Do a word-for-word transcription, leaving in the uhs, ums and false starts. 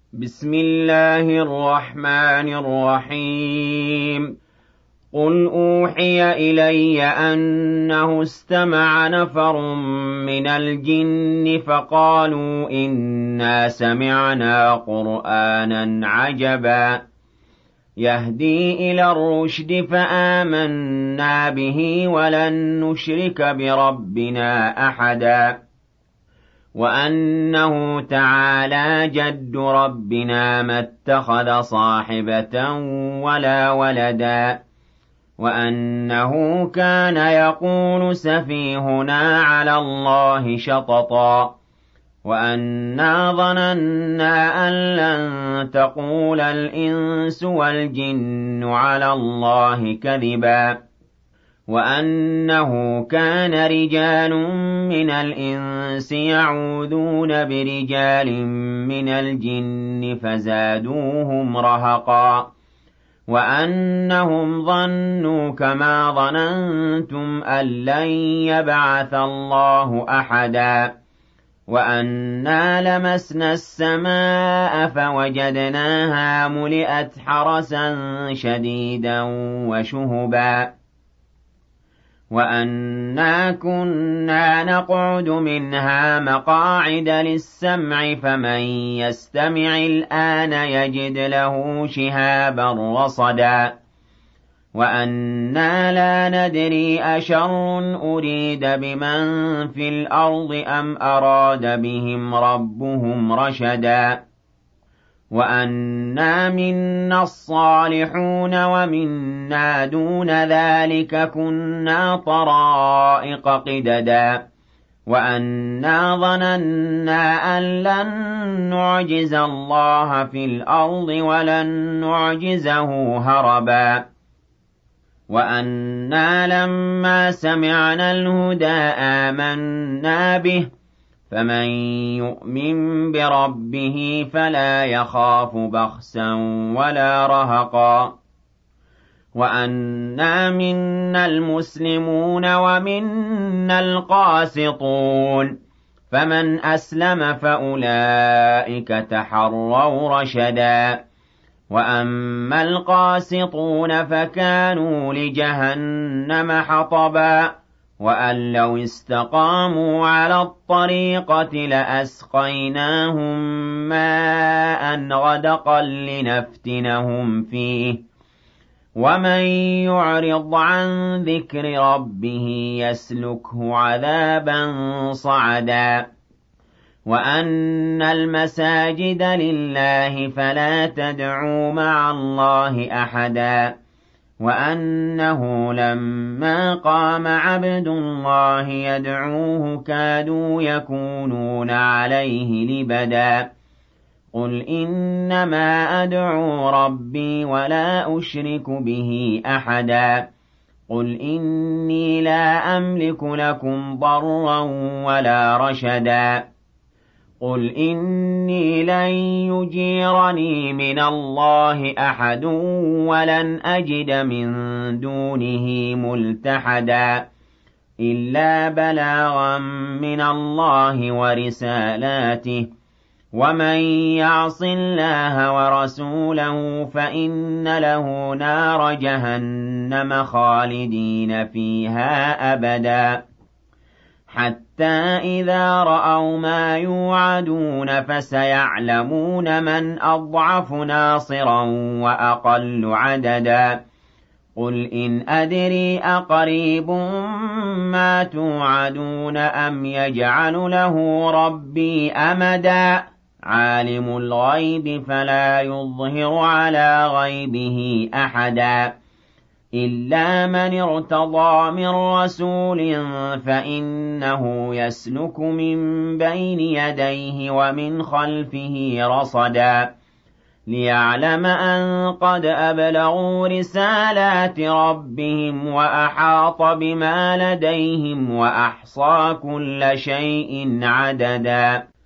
بسم الله الرحمن الرحيم قل أوحي إلي أنه استمع نفر من الجن فقالوا إنا سمعنا قرآنا عجبا يهدي إلى الرشد فآمنا به ولن نشرك بربنا أحدا وأنه تعالى جد ربنا ما اتخذ صاحبة ولا ولدا وأنه كان يقول سفيهنا على الله شططا وأنا ظننا أن لن تقول الإنس والجن على الله كذبا وأنه كان رجال من الإنس يعوذون برجال من الجن فزادوهم رهقا وأنهم ظنوا كما ظننتم أن لن يبعث الله أحدا وأنا لمسنا السماء فوجدناها ملئت حرسا شديدا وشهبا وأنا كنا نقعد منها مقاعد للسمع فمن يستمع الآن يجد له شهابا رصدا وأنا لا ندري أشر أريد بمن في الأرض أم أراد بهم ربهم رشدا وأنا منا الصالحون ومنا دون ذلك كنا طرائق قددا وأنا ظننا أن لن نعجز الله في الأرض ولن نعجزه هربا وأنا لما سمعنا الهدى آمنا به فمن يؤمن بربه فلا يخاف بخسا ولا رهقا وأنا منا المسلمون ومنا القاسطون فمن أسلم فأولئك تحروا رشدا وأما القاسطون فكانوا لجهنم حطبا وأن لو استقاموا على الطريقة لأسقيناهم ماء غدقا لنفتنهم فيه ومن يعرض عن ذكر ربه يسلكه عذابا صعدا وأن المساجد لله فلا تدعوا مع الله أحدا وأنه لما قام عبد الله يدعوه كادوا يكونون عليه لبدا قل إنما أدعو ربي ولا أشرك به أحدا قل إني لا أملك لكم ضرا ولا رشدا قل إني لن يجيرني من الله أحد ولن أجد من دونه ملتحدا إلا بلاغا من الله ورسالاته ومن يعص الله ورسوله فإن له نار جهنم خالدين فيها أبدا حتى إذا رأوا ما يوعدون فسيعلمون من أضعف ناصرا وأقل عددا قل إن أدري أقريب ما توعدون أم يجعل له ربي أمدا عالم الغيب فلا يظهر على غيبه أحدا إلا من ارتضى من رسول فإنه يسلك من بين يديه ومن خلفه رصدا ليعلم أن قد أبلغوا رسالات ربهم وأحاط بما لديهم وأحصى كل شيء عددا